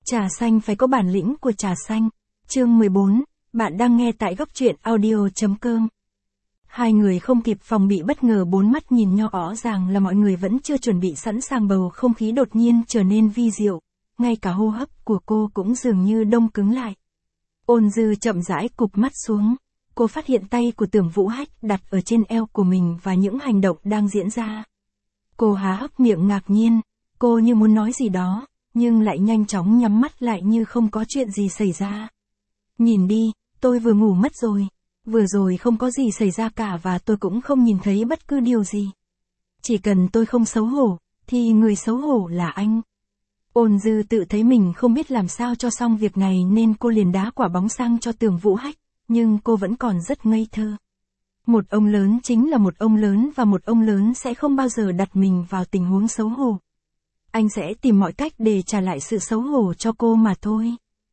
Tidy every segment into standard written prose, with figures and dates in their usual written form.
Trà xanh phải có bản lĩnh của trà xanh. Chương 14, bạn đang nghe tại góc truyện audio.com. Hai người không kịp phòng bị bất ngờ, bốn mắt nhìn nhau, rõ ràng là mọi người vẫn chưa chuẩn bị sẵn sàng, bầu không khí đột nhiên trở nên vi diệu, ngay cả hô hấp của cô cũng dường như đông cứng lại. Ôn Dư chậm rãi cụp mắt xuống, cô phát hiện tay của Tưởng Vũ Hách đặt ở trên eo của mình và những hành động đang diễn ra. Cô há hốc miệng ngạc nhiên, cô như muốn nói gì đó, nhưng lại nhanh chóng nhắm mắt lại như không có chuyện gì xảy ra. Nhìn đi, tôi vừa ngủ mất rồi. Vừa rồi không có gì xảy ra cả và tôi cũng không nhìn thấy bất cứ điều gì. Chỉ cần tôi không xấu hổ, thì người xấu hổ là anh. Ôn Dư tự thấy mình không biết làm sao cho xong việc này nên cô liền đá quả bóng sang cho Tưởng Vũ Hách, nhưng cô vẫn còn rất ngây thơ. Một ông lớn chính là một ông lớn và một ông lớn sẽ không bao giờ đặt mình vào tình huống xấu hổ. Anh sẽ tìm mọi cách để trả lại sự xấu hổ cho cô mà thôi.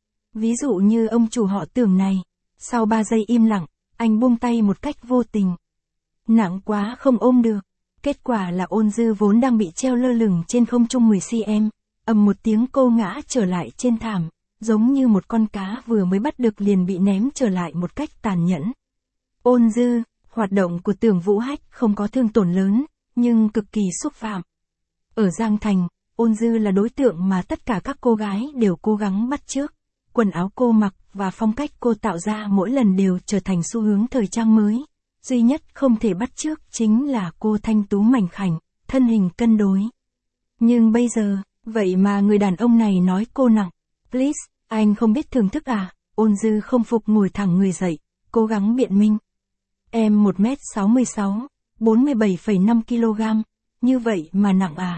Ví dụ như ông chủ họ Tưởng này, sau 3 giây im lặng, anh buông tay một cách vô tình. Nặng quá không ôm được. Kết quả là Ôn Dư vốn đang bị treo lơ lửng trên không trung 10cm, ầm một tiếng cô ngã trở lại trên thảm, giống như một con cá vừa mới bắt được liền bị ném trở lại một cách tàn nhẫn. Ôn Dư, hoạt động của Tưởng Vũ Hách không có thương tổn lớn, nhưng cực kỳ xúc phạm. Ở Giang Thành, Ôn Dư là đối tượng mà tất cả các cô gái đều cố gắng bắt chước. Quần áo cô mặc và phong cách cô tạo ra mỗi lần đều trở thành xu hướng thời trang mới. Duy nhất không thể bắt chước chính là cô thanh tú mảnh khảnh, thân hình cân đối. Nhưng bây giờ, vậy mà người đàn ông này nói cô nặng. Please, anh không biết thưởng thức à? Ôn Dư không phục ngồi thẳng người dậy, cố gắng biện minh. Em 1m66, 47,5 kg, như vậy mà nặng à?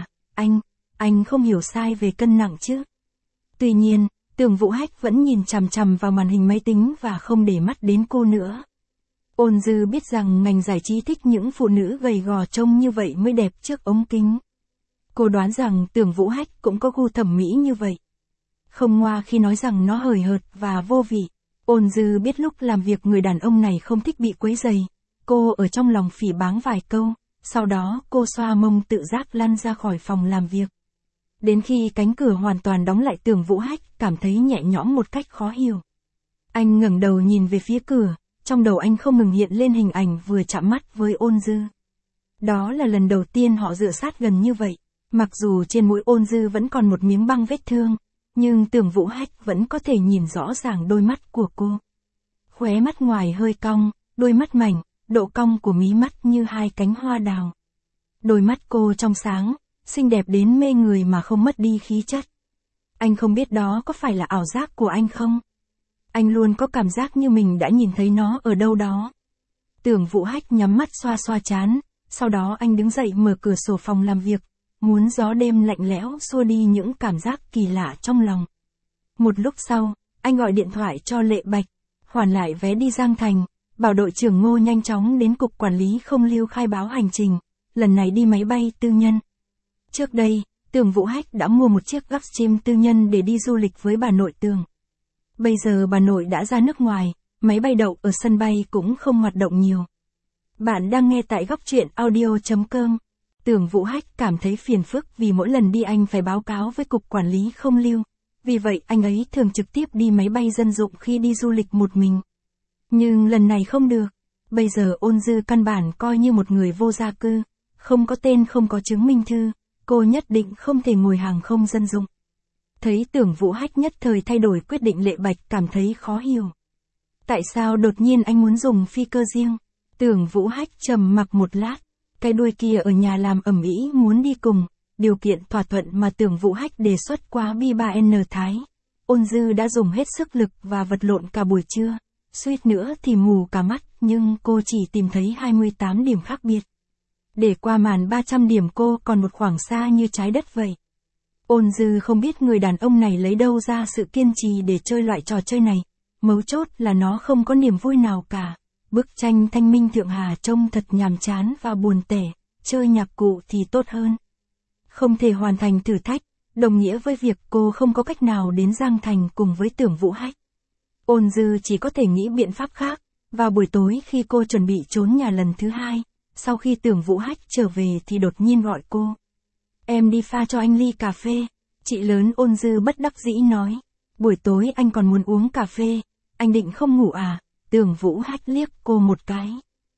Anh không hiểu sai về cân nặng chứ? Tuy nhiên, Tưởng Vũ Hách vẫn nhìn chằm chằm vào màn hình máy tính và không để mắt đến cô nữa. Ôn Dư biết rằng ngành giải trí thích những phụ nữ gầy gò trông như vậy mới đẹp trước ống kính. Cô đoán rằng Tưởng Vũ Hách cũng có gu thẩm mỹ như vậy. Không ngoa khi nói rằng nó hời hợt và vô vị. Ôn Dư biết lúc làm việc người đàn ông này không thích bị quấy rầy. Cô ở trong lòng phỉ báng vài câu, sau đó cô xoa mông tự giác lăn ra khỏi phòng làm việc. Đến khi cánh cửa hoàn toàn đóng lại, Tưởng Vũ Hách cảm thấy nhẹ nhõm một cách khó hiểu. Anh ngẩng đầu nhìn về phía cửa, trong đầu anh không ngừng hiện lên hình ảnh vừa chạm mắt với Ôn Dư. Đó là lần đầu tiên họ dựa sát gần như vậy. Mặc dù trên mũi Ôn Dư vẫn còn một miếng băng vết thương, nhưng Tưởng Vũ Hách vẫn có thể nhìn rõ ràng đôi mắt của cô. Khóe mắt ngoài hơi cong, đôi mắt mảnh, độ cong của mí mắt như hai cánh hoa đào. Đôi mắt cô trong sáng, xinh đẹp đến mê người mà không mất đi khí chất. Anh không biết đó có phải là ảo giác của anh không? Anh luôn có cảm giác như mình đã nhìn thấy nó ở đâu đó. Tưởng Vũ Hách nhắm mắt xoa xoa trán, sau đó anh đứng dậy mở cửa sổ phòng làm việc, muốn gió đêm lạnh lẽo xua đi những cảm giác kỳ lạ trong lòng. Một lúc sau, anh gọi điện thoại cho Lệ Bạch, hoàn lại vé đi Giang Thành, bảo đội trưởng Ngô nhanh chóng đến cục quản lý không lưu khai báo hành trình, lần này đi máy bay tư nhân. Trước đây, Tưởng Vũ Hách đã mua một chiếc Gulfstream tư nhân để đi du lịch với bà nội Tưởng. Bây giờ bà nội đã ra nước ngoài, máy bay đậu ở sân bay cũng không hoạt động nhiều. Bạn đang nghe tại góc truyện audio.com. Tưởng Vũ Hách cảm thấy phiền phức vì mỗi lần đi anh phải báo cáo với cục quản lý không lưu. Vì vậy anh ấy thường trực tiếp đi máy bay dân dụng khi đi du lịch một mình. Nhưng lần này không được. Bây giờ Ôn Dư căn bản coi như một người vô gia cư, không có tên, không có chứng minh thư. Cô nhất định không thể ngồi hàng không dân dụng. Thấy Tưởng Vũ Hách nhất thời thay đổi quyết định, Lệ Bạch cảm thấy khó hiểu. Tại sao đột nhiên anh muốn dùng phi cơ riêng? Tưởng Vũ Hách trầm mặc một lát. Cái đuôi kia ở nhà làm ầm ĩ muốn đi cùng. Điều kiện thỏa thuận mà Tưởng Vũ Hách đề xuất quá B3N Thái. Ôn Dư đã dùng hết sức lực và vật lộn cả buổi trưa. Suýt nữa thì mù cả mắt, nhưng cô chỉ tìm thấy 28 điểm khác biệt. Để qua màn 300 điểm cô còn một khoảng xa như trái đất vậy. Ôn Dư không biết người đàn ông này lấy đâu ra sự kiên trì để chơi loại trò chơi này. Mấu chốt là nó không có niềm vui nào cả. Bức tranh Thanh Minh Thượng Hà trông thật nhàm chán và buồn tẻ, chơi nhạc cụ thì tốt hơn. Không thể hoàn thành thử thách, đồng nghĩa với việc cô không có cách nào đến Giang Thành cùng với Tưởng Vũ Hách. Ôn Dư chỉ có thể nghĩ biện pháp khác. Vào buổi tối khi cô chuẩn bị trốn nhà lần thứ hai, sau khi Tưởng Vũ Hách trở về thì đột nhiên gọi cô. Em đi pha cho anh ly cà phê. Chị lớn Ôn Dư bất đắc dĩ nói. buổi tối anh còn muốn uống cà phê, anh định không ngủ à? Tưởng Vũ Hách liếc cô một cái.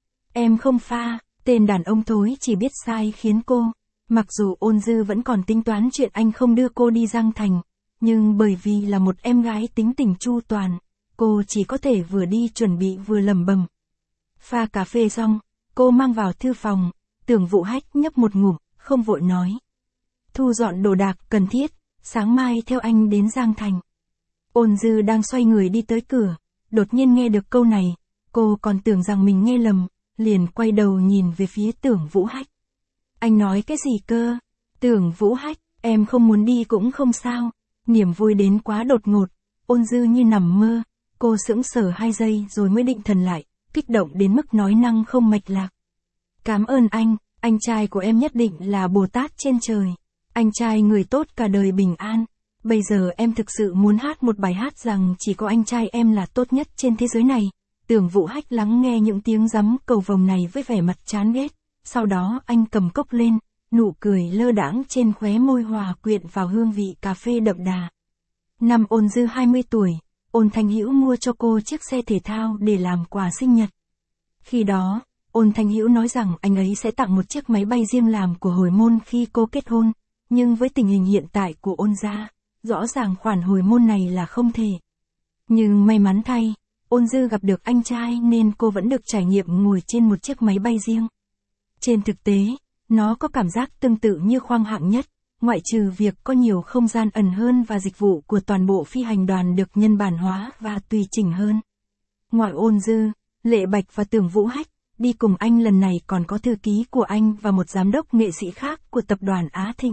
Em không pha, tên đàn ông thối chỉ biết sai khiến cô. Mặc dù Ôn Dư vẫn còn tính toán chuyện anh không đưa cô đi Giang Thành, nhưng bởi vì là một em gái tính tình chu toàn, cô chỉ có thể vừa đi chuẩn bị vừa lẩm bẩm. Pha cà phê xong, cô mang vào thư phòng, Tưởng Vũ Hách nhấp một ngụm, không vội nói. Thu dọn đồ đạc cần thiết, sáng mai theo anh đến Giang Thành. Ôn Dư đang xoay người đi tới cửa, đột nhiên nghe được câu này, cô còn tưởng rằng mình nghe lầm, liền quay đầu nhìn về phía Tưởng Vũ Hách. Anh nói cái gì cơ? Tưởng Vũ Hách, em không muốn đi cũng không sao. Niềm vui đến quá đột ngột, Ôn Dư như nằm mơ, cô sững sờ 2 giây rồi mới định thần lại, kích động đến mức nói năng không mạch lạc. Cảm ơn anh trai của em nhất định là Bồ Tát trên trời. Anh trai người tốt cả đời bình an. Bây giờ em thực sự muốn hát một bài hát rằng chỉ có anh trai em là tốt nhất trên thế giới này. Tưởng Vũ Hách lắng nghe những tiếng rắm cầu vồng này với vẻ mặt chán ghét. Sau đó anh cầm cốc lên, nụ cười lơ đãng trên khóe môi hòa quyện vào hương vị cà phê đậm đà. Năm Ôn Dư 20 tuổi, Ôn Thanh Hữu mua cho cô chiếc xe thể thao để làm quà sinh nhật. Khi đó, Ôn Thanh Hữu nói rằng anh ấy sẽ tặng một chiếc máy bay riêng làm của hồi môn khi cô kết hôn, nhưng với tình hình hiện tại của Ôn gia, rõ ràng khoản hồi môn này là không thể. Nhưng may mắn thay, Ôn Dư gặp được anh trai nên cô vẫn được trải nghiệm ngồi trên một chiếc máy bay riêng. Trên thực tế, nó có cảm giác tương tự như khoang hạng nhất, ngoại trừ việc có nhiều không gian ẩn hơn và dịch vụ của toàn bộ phi hành đoàn được nhân bản hóa và tùy chỉnh hơn. Ngoài Ôn Dư, Lệ Bạch và Tưởng Vũ Hách, đi cùng anh lần này còn có thư ký của anh và một giám đốc nghệ sĩ khác của tập đoàn Á Thịnh.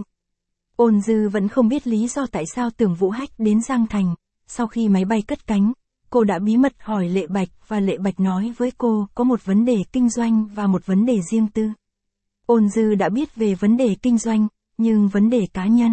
Ôn Dư vẫn không biết lý do tại sao Tưởng Vũ Hách đến Giang Thành. Sau khi máy bay cất cánh, cô đã bí mật hỏi Lệ Bạch và Lệ Bạch nói với cô có một vấn đề kinh doanh và một vấn đề riêng tư. Ôn Dư đã biết về vấn đề kinh doanh, nhưng vấn đề cá nhân.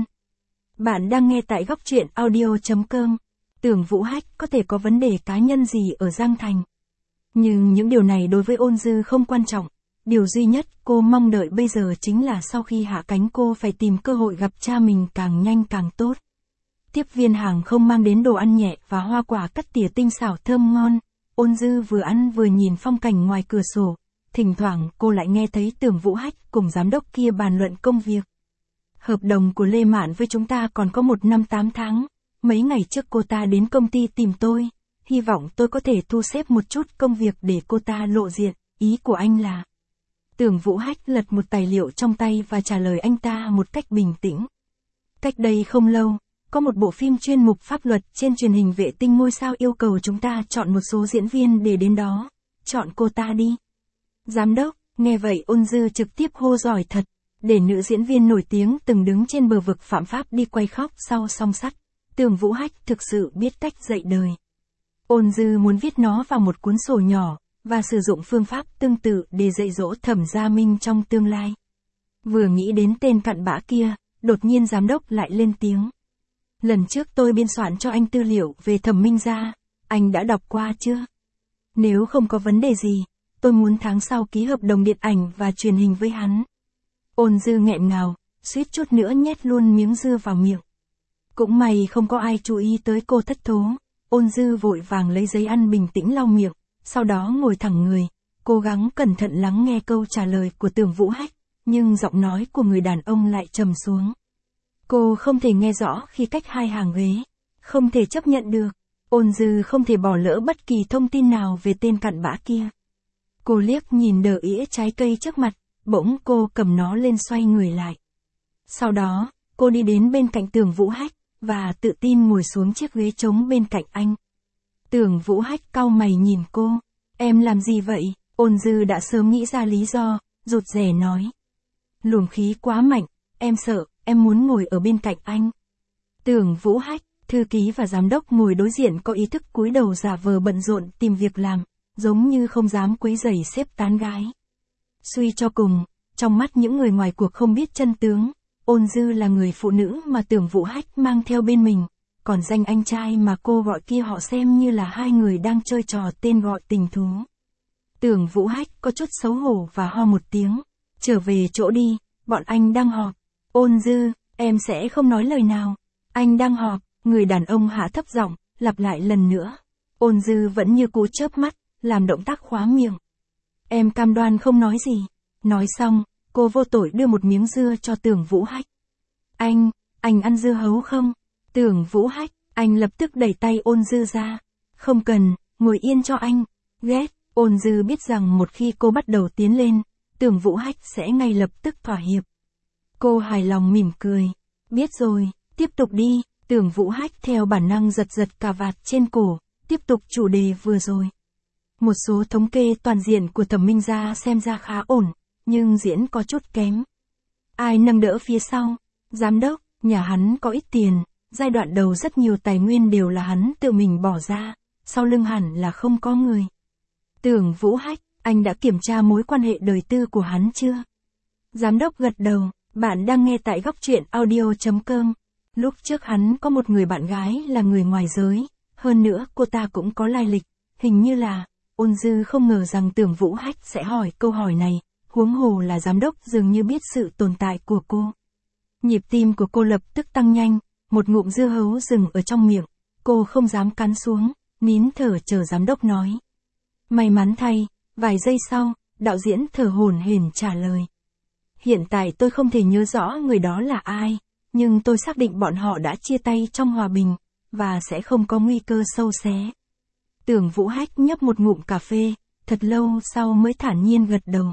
Bạn đang nghe tại góc truyện audio.com. Tưởng Vũ Hách có thể có vấn đề cá nhân gì ở Giang Thành. Nhưng những điều này đối với Ôn Dư không quan trọng. Điều duy nhất cô mong đợi bây giờ chính là sau khi hạ cánh cô phải tìm cơ hội gặp cha mình càng nhanh càng tốt. Tiếp viên hàng không mang đến đồ ăn nhẹ và hoa quả cắt tỉa tinh xảo thơm ngon. Ôn Dư vừa ăn vừa nhìn phong cảnh ngoài cửa sổ. Thỉnh thoảng cô lại nghe thấy Tưởng Vũ Hách cùng giám đốc kia bàn luận công việc. Hợp đồng của Lê Mạn với chúng ta còn có 1 năm 8 tháng. Mấy ngày trước cô ta đến công ty tìm tôi. Hy vọng tôi có thể thu xếp một chút công việc để cô ta lộ diện. Ý của anh là... Tưởng Vũ Hách lật một tài liệu trong tay và trả lời anh ta một cách bình tĩnh. Cách đây không lâu, có một bộ phim chuyên mục pháp luật trên truyền hình vệ tinh ngôi sao yêu cầu chúng ta chọn một số diễn viên để đến đó. Chọn cô ta đi. Giám đốc, nghe vậy Ôn Dư trực tiếp hô giỏi thật, để nữ diễn viên nổi tiếng từng đứng trên bờ vực phạm pháp đi quay khóc sau song sắt. Tưởng Vũ Hách thực sự biết cách dạy đời. Ôn Dư muốn viết nó vào một cuốn sổ nhỏ, và sử dụng phương pháp tương tự để dạy dỗ Thẩm Gia Minh trong tương lai. Vừa nghĩ đến tên cặn bã kia, đột nhiên giám đốc lại lên tiếng. Lần trước tôi biên soạn cho anh tư liệu về Thẩm Minh Gia, anh đã đọc qua chưa? Nếu không có vấn đề gì, tôi muốn tháng sau ký hợp đồng điện ảnh và truyền hình với hắn. Ôn Dư nghẹn ngào, suýt chút nữa nhét luôn miếng dưa vào miệng. Cũng may không có ai chú ý tới cô thất thố. Ôn Dư vội vàng lấy giấy ăn bình tĩnh lau miệng, sau đó ngồi thẳng người, cố gắng cẩn thận lắng nghe câu trả lời của Tưởng Vũ Hách, nhưng giọng nói của người đàn ông lại trầm xuống. Cô không thể nghe rõ khi cách 2 hàng ghế, không thể chấp nhận được. Ôn Dư không thể bỏ lỡ bất kỳ thông tin nào về tên cặn bã kia. Cô liếc nhìn đờ ĩa trái cây trước mặt, bỗng cô cầm nó lên xoay người lại. Sau đó, cô đi đến bên cạnh Tưởng Vũ Hách, và tự tin ngồi xuống chiếc ghế trống bên cạnh anh. Tưởng Vũ Hách cau mày nhìn cô. Em làm gì vậy? Ôn Dư đã sớm nghĩ ra lý do, rụt rè nói. Luồng khí quá mạnh, em sợ, em muốn ngồi ở bên cạnh anh. Tưởng Vũ Hách, thư ký và giám đốc ngồi đối diện có ý thức cúi đầu giả vờ bận rộn tìm việc làm, giống như không dám quấy rầy sếp tán gái. Suy cho cùng, trong mắt những người ngoài cuộc không biết chân tướng, Ôn Dư là người phụ nữ mà Tưởng Vũ Hách mang theo bên mình, còn danh anh trai mà cô gọi kia họ xem như là 2 người đang chơi trò tên gọi tình thú. Tưởng Vũ Hách có chút xấu hổ và ho một tiếng, trở về chỗ đi, bọn anh đang họp. Ôn Dư, em sẽ không nói lời nào, anh đang họp, Người đàn ông hạ thấp giọng, lặp lại lần nữa. Ôn Dư vẫn như cú chớp mắt, làm động tác khóa miệng. Em cam đoan không nói gì. Nói xong, cô vô tội đưa một miếng dưa cho Tưởng Vũ Hách. Anh ăn dưa hấu không? Tưởng Vũ Hách, anh lập tức đẩy tay Ôn Dư ra. Không cần, ngồi yên cho anh. Ghét, Ôn Dư biết rằng một khi cô bắt đầu tiến lên, Tưởng Vũ Hách sẽ ngay lập tức thỏa hiệp. Cô hài lòng mỉm cười. Biết rồi, tiếp tục đi. Tưởng Vũ Hách theo bản năng giật cà vạt trên cổ, tiếp tục chủ đề vừa rồi. Một số thống kê toàn diện của Thẩm Minh Gia xem ra khá ổn, nhưng diễn có chút kém. Ai nâng đỡ phía sau? Giám đốc, nhà hắn có ít tiền, giai đoạn đầu rất nhiều tài nguyên đều là hắn tự mình bỏ ra, sau lưng hẳn là không có người. Tưởng Vũ Hách, anh đã kiểm tra mối quan hệ đời tư của hắn chưa? Giám đốc gật đầu, bạn đang nghe tại góc truyện audio.com. Lúc trước hắn có một người bạn gái là người ngoài giới, hơn nữa cô ta cũng có lai lịch, hình như là, Ôn Dư không ngờ rằng Tưởng Vũ Hách sẽ hỏi câu hỏi này, huống hồ là giám đốc dường như biết sự tồn tại của cô. Nhịp tim của cô lập tức tăng nhanh, một ngụm dưa hấu dừng ở trong miệng, cô không dám cắn xuống, nín thở chờ giám đốc nói. May mắn thay, vài giây sau, đạo diễn thở hổn hển trả lời. Hiện tại tôi không thể nhớ rõ người đó là ai, nhưng tôi xác định bọn họ đã chia tay trong hòa bình, và sẽ không có nguy cơ sâu xé. Tưởng Vũ Hách nhấp một ngụm cà phê, thật lâu sau mới thản nhiên gật đầu.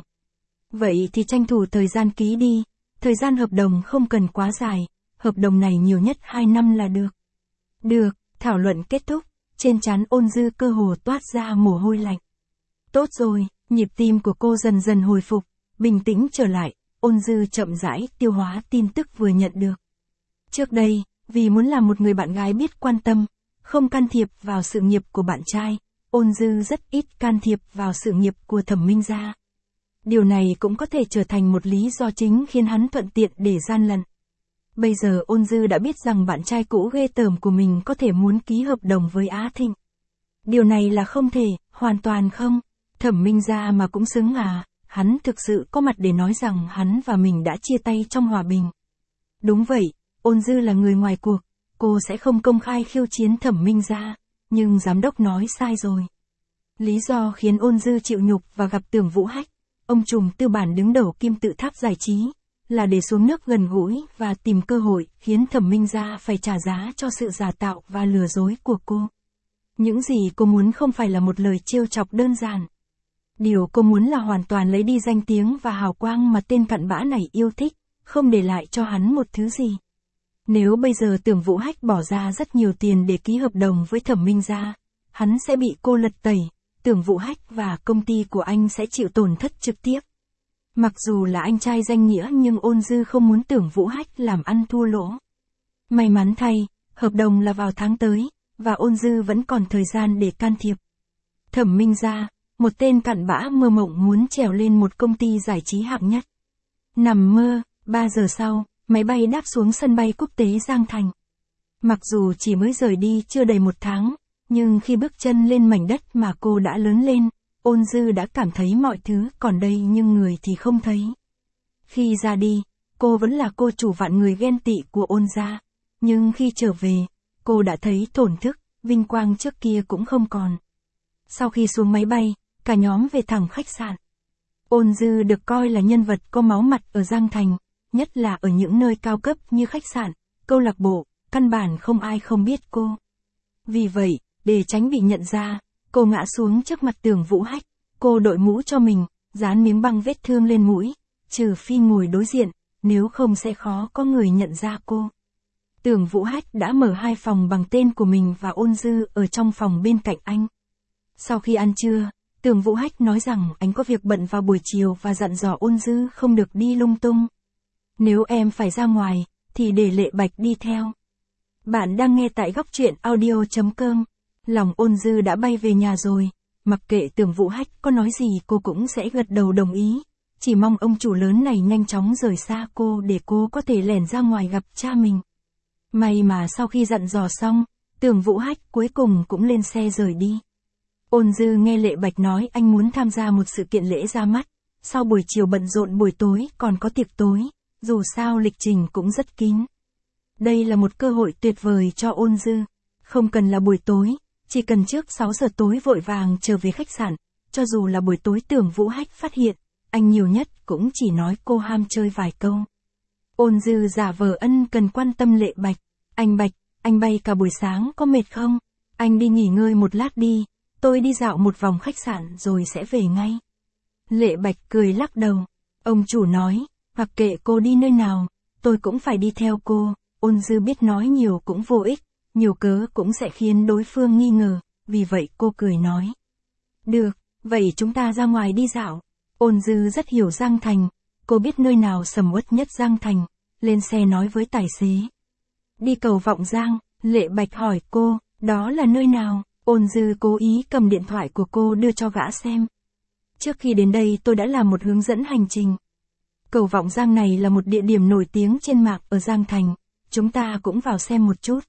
Vậy thì tranh thủ thời gian ký đi, thời gian hợp đồng không cần quá dài, hợp đồng này nhiều nhất 2 năm là được. Được, thảo luận kết thúc, trên trán Ôn Dư cơ hồ toát ra mồ hôi lạnh. Tốt rồi, nhịp tim của cô dần dần hồi phục, bình tĩnh trở lại, Ôn Dư chậm rãi tiêu hóa tin tức vừa nhận được. Trước đây, vì muốn làm một người bạn gái biết quan tâm, không can thiệp vào sự nghiệp của bạn trai, Ôn Dư rất ít can thiệp vào sự nghiệp của Thẩm Minh Gia. Điều này cũng có thể trở thành một lý do chính khiến hắn thuận tiện để gian lận. Bây giờ Ôn Dư đã biết rằng bạn trai cũ ghê tởm của mình có thể muốn ký hợp đồng với Á Thịnh. Điều này là không thể, hoàn toàn không. Thẩm Minh Gia mà cũng xứng à, hắn thực sự có mặt để nói rằng hắn và mình đã chia tay trong hòa bình. Đúng vậy, Ôn Dư là người ngoài cuộc, cô sẽ không công khai khiêu chiến Thẩm Minh Gia, nhưng giám đốc nói sai rồi. Lý do khiến Ôn Dư chịu nhục và gặp Tưởng Vũ Hách, ông trùm tư bản đứng đầu kim tự tháp giải trí, là để xuống nước gần gũi và tìm cơ hội khiến Thẩm Minh Gia phải trả giá cho sự giả tạo và lừa dối của cô. Những gì cô muốn không phải là một lời trêu chọc đơn giản. Điều cô muốn là hoàn toàn lấy đi danh tiếng và hào quang mà tên cặn bã này yêu thích, không để lại cho hắn một thứ gì. Nếu bây giờ Tưởng Vũ Hách bỏ ra rất nhiều tiền để ký hợp đồng với Thẩm Minh Gia, hắn sẽ bị cô lật tẩy, Tưởng Vũ Hách và công ty của anh sẽ chịu tổn thất trực tiếp. Mặc dù là anh trai danh nghĩa nhưng Ôn Dư không muốn Tưởng Vũ Hách làm ăn thua lỗ. May mắn thay, hợp đồng là vào tháng tới, và Ôn Dư vẫn còn thời gian để can thiệp. Thẩm Minh Gia, một tên cặn bã mơ mộng muốn trèo lên một công ty giải trí hạng nhất. Nằm mơ, 3 giờ sau, máy bay đáp xuống sân bay quốc tế Giang Thành. Mặc dù chỉ mới rời đi chưa đầy 1 tháng, nhưng khi bước chân lên mảnh đất mà cô đã lớn lên, Ôn Dư đã cảm thấy mọi thứ còn đây nhưng người thì không thấy. Khi ra đi, cô vẫn là cô chủ vạn người ghen tị của Ôn gia, nhưng khi trở về, cô đã thấy thổn thức, vinh quang trước kia cũng không còn. Sau khi xuống máy bay, cả nhóm về thẳng khách sạn. Ôn Dư được coi là nhân vật có máu mặt ở Giang Thành, nhất là ở những nơi cao cấp như khách sạn, câu lạc bộ, căn bản không ai không biết cô. Vì vậy, để tránh bị nhận ra, cô ngã xuống trước mặt Tưởng Vũ Hách, cô đội mũ cho mình, dán miếng băng vết thương lên mũi, trừ phi ngồi đối diện, nếu không sẽ khó có người nhận ra cô. Tưởng Vũ Hách đã mở 2 phòng bằng tên của mình và Ôn Dư ở trong phòng bên cạnh anh. Sau khi ăn trưa, Tưởng Vũ Hách nói rằng anh có việc bận vào buổi chiều và dặn dò Ôn Dư không được đi lung tung. Nếu em phải ra ngoài, thì để Lệ Bạch đi theo. Bạn đang nghe tại góc truyện audio.com. Lòng Ôn Dư đã bay về nhà rồi, mặc kệ Tưởng Vũ Hách có nói gì cô cũng sẽ gật đầu đồng ý, chỉ mong ông chủ lớn này nhanh chóng rời xa cô để cô có thể lẻn ra ngoài gặp cha mình. May mà sau khi dặn dò xong, Tưởng Vũ Hách cuối cùng cũng lên xe rời đi. Ôn Dư nghe Lệ Bạch nói anh muốn tham gia một sự kiện lễ ra mắt, sau buổi chiều bận rộn buổi tối còn có tiệc tối, dù sao lịch trình cũng rất kín. Đây là một cơ hội tuyệt vời cho Ôn Dư. Không cần là buổi tối, chỉ cần trước 6 giờ tối vội vàng trở về khách sạn, cho dù là buổi tối Tưởng Vũ Hách phát hiện, anh nhiều nhất cũng chỉ nói cô ham chơi vài câu. Ôn Dư giả vờ ân cần quan tâm Lệ Bạch. Bạch, anh bay cả buổi sáng có mệt không? Anh đi nghỉ ngơi một lát đi, tôi đi dạo một vòng khách sạn rồi sẽ về ngay. Lệ Bạch cười lắc đầu. Ông chủ nói, mặc kệ cô đi nơi nào, tôi cũng phải đi theo cô. Ôn Dư biết nói nhiều cũng vô ích, nhiều cớ cũng sẽ khiến đối phương nghi ngờ, vì vậy cô cười nói. Được, vậy chúng ta ra ngoài đi dạo. Ôn Dư rất hiểu Giang Thành, cô biết nơi nào sầm uất nhất Giang Thành, lên xe nói với tài xế. Đi cầu Vọng Giang, Lệ Bạch hỏi cô, đó là nơi nào? Ôn Dư cố ý cầm điện thoại của cô đưa cho gã xem. Trước khi đến đây tôi đã làm một hướng dẫn hành trình. Cầu Vọng Giang này là một địa điểm nổi tiếng trên mạng ở Giang Thành, chúng ta cũng vào xem một chút.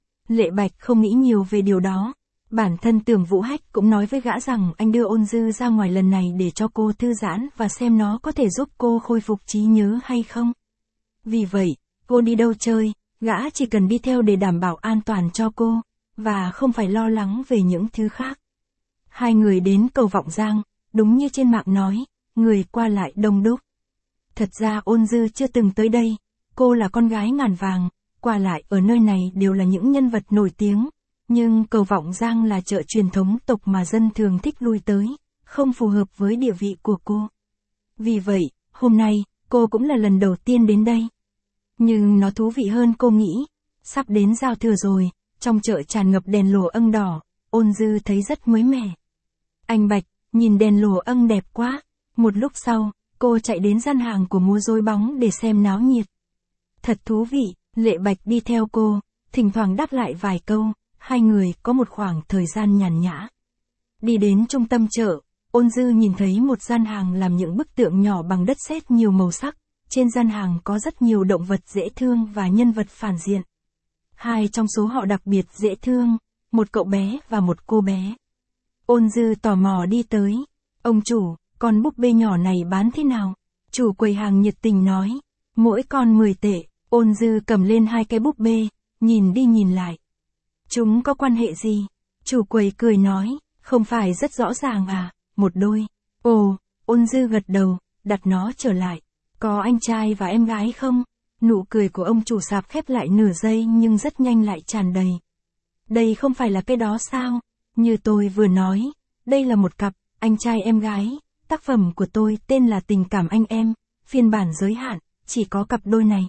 Lệ Bạch không nghĩ nhiều về điều đó. Bản thân Tưởng Vũ Hách cũng nói với gã rằng anh đưa Ôn Dư ra ngoài lần này để cho cô thư giãn và xem nó có thể giúp cô khôi phục trí nhớ hay không. Vì vậy, cô đi đâu chơi, gã chỉ cần đi theo để đảm bảo an toàn cho cô, và không phải lo lắng về những thứ khác. Hai người đến cầu Vọng Giang, đúng như trên mạng nói, người qua lại đông đúc. Thật ra Ôn Dư chưa từng tới đây, cô là con gái ngàn vàng, qua lại ở nơi này đều là những nhân vật nổi tiếng, nhưng cầu Vọng Giang là chợ truyền thống tộc mà dân thường thích lui tới, không phù hợp với địa vị của cô. Vì vậy, hôm nay, cô cũng là lần đầu tiên đến đây. Nhưng nó thú vị hơn cô nghĩ. Sắp đến giao thừa rồi, trong chợ tràn ngập đèn lồ âng đỏ, Ôn Dư thấy rất mới mẻ. Bạch, nhìn đèn lồ âng đẹp quá. Một lúc sau, cô chạy đến gian hàng của múa rối bóng để xem náo nhiệt. Thật thú vị, Lệ Bạch đi theo cô, thỉnh thoảng đáp lại vài câu, hai người có một khoảng thời gian nhàn nhã. Đi đến trung tâm chợ, Ôn Dư nhìn thấy một gian hàng làm những bức tượng nhỏ bằng đất sét nhiều màu sắc, trên gian hàng có rất nhiều động vật dễ thương và nhân vật phản diện. Hai trong số họ đặc biệt dễ thương, một cậu bé và một cô bé. Ôn Dư tò mò đi tới. Ông chủ, con búp bê nhỏ này bán thế nào? Chủ quầy hàng nhiệt tình nói, mỗi con 10 tệ. Ôn Dư cầm lên hai cái búp bê, nhìn đi nhìn lại. Chúng có quan hệ gì? Chủ quầy cười nói, không phải rất rõ ràng à, một đôi. Ồ, Ôn Dư gật đầu, đặt nó trở lại. Có anh trai và em gái không? Nụ cười của ông chủ sạp khép lại nửa giây nhưng rất nhanh lại tràn đầy. Đây không phải là cái đó sao? Như tôi vừa nói, đây là một cặp, anh trai em gái. Tác phẩm của tôi tên là Tình Cảm Anh Em, phiên bản giới hạn, chỉ có cặp đôi này.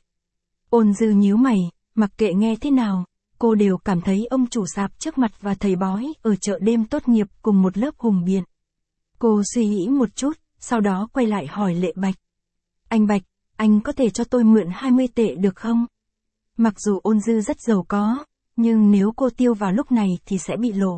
Ôn Dư nhíu mày, mặc kệ nghe thế nào, cô đều cảm thấy ông chủ sạp trước mặt và thầy bói ở chợ đêm tốt nghiệp cùng một lớp hùng biện. Cô suy nghĩ một chút, sau đó quay lại hỏi Lệ Bạch. Anh Bạch, anh có thể cho tôi mượn 20 tệ được không? Mặc dù Ôn Dư rất giàu có, nhưng nếu cô tiêu vào lúc này thì sẽ bị lộ.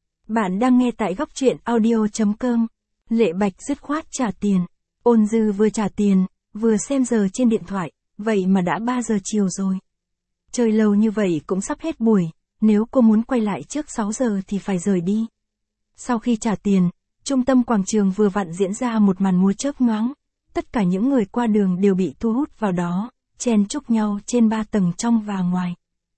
Bạn đang nghe tại góc truyện audio.com. Lệ Bạch dứt khoát trả tiền. Ôn Dư vừa trả tiền, vừa xem giờ trên điện thoại, vậy mà đã 3 giờ chiều rồi. Chơi lâu như vậy cũng sắp hết buổi, nếu cô muốn quay lại trước 6 giờ thì phải rời đi. Sau khi trả tiền, trung tâm quảng trường vừa vặn diễn ra một màn múa chớp nhoáng. Tất cả những người qua đường đều bị thu hút vào đó, chen chúc nhau trên 3 tầng trong và ngoài.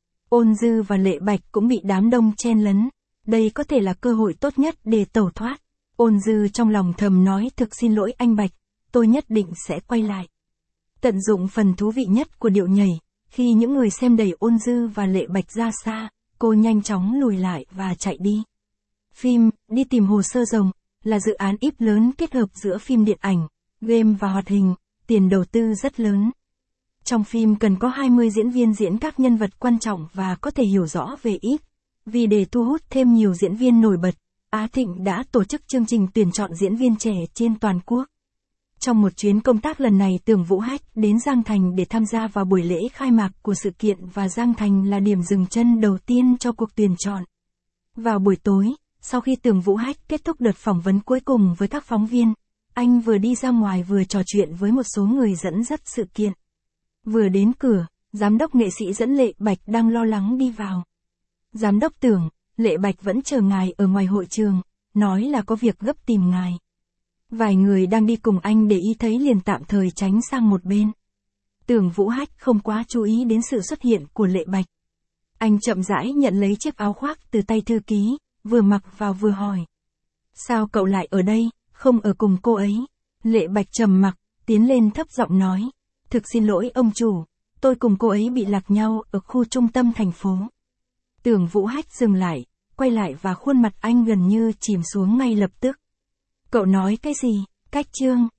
Ôn Dư và Lệ Bạch cũng bị đám đông chen lấn. Đây có thể là cơ hội tốt nhất để tẩu thoát. Ôn Dư trong lòng thầm nói thực xin lỗi anh Bạch, tôi nhất định sẽ quay lại. Tận dụng phần thú vị nhất của điệu nhảy, khi những người xem đẩy Ôn Dư và Lệ Bạch ra xa, cô nhanh chóng lùi lại và chạy đi. Phim Đi tìm hồ sơ rồng là dự án IP lớn kết hợp giữa phim điện ảnh, game và hoạt hình, tiền đầu tư rất lớn. Trong phim cần có 20 diễn viên diễn các nhân vật quan trọng và có thể hiểu rõ về IP. Vì để thu hút thêm nhiều diễn viên nổi bật, Á Thịnh đã tổ chức chương trình tuyển chọn diễn viên trẻ trên toàn quốc. Trong một chuyến công tác lần này, Tưởng Vũ Hách đến Giang Thành để tham gia vào buổi lễ khai mạc của sự kiện và Giang Thành là điểm dừng chân đầu tiên cho cuộc tuyển chọn. Vào buổi tối, sau khi Tưởng Vũ Hách kết thúc đợt phỏng vấn cuối cùng với các phóng viên, anh vừa đi ra ngoài vừa trò chuyện với một số người dẫn dắt sự kiện. Vừa đến cửa, giám đốc nghệ sĩ dẫn Lệ Bạch đang lo lắng đi vào. Giám đốc Tưởng, Lệ Bạch vẫn chờ ngài ở ngoài hội trường, nói là có việc gấp tìm ngài. Vài người đang đi cùng anh để ý thấy liền tạm thời tránh sang một bên. Tưởng Vũ Hách không quá chú ý đến sự xuất hiện của Lệ Bạch. Anh chậm rãi nhận lấy chiếc áo khoác từ tay thư ký, vừa mặc vào vừa hỏi. Sao cậu lại ở đây, không ở cùng cô ấy? Lệ Bạch trầm mặc, tiến lên thấp giọng nói. Thực xin lỗi ông chủ, tôi cùng cô ấy bị lạc nhau ở khu trung tâm thành phố. Tưởng Vũ Hách dừng lại, quay lại và khuôn mặt anh gần như chìm xuống ngay lập tức. Cậu nói cái gì? Cách Trương,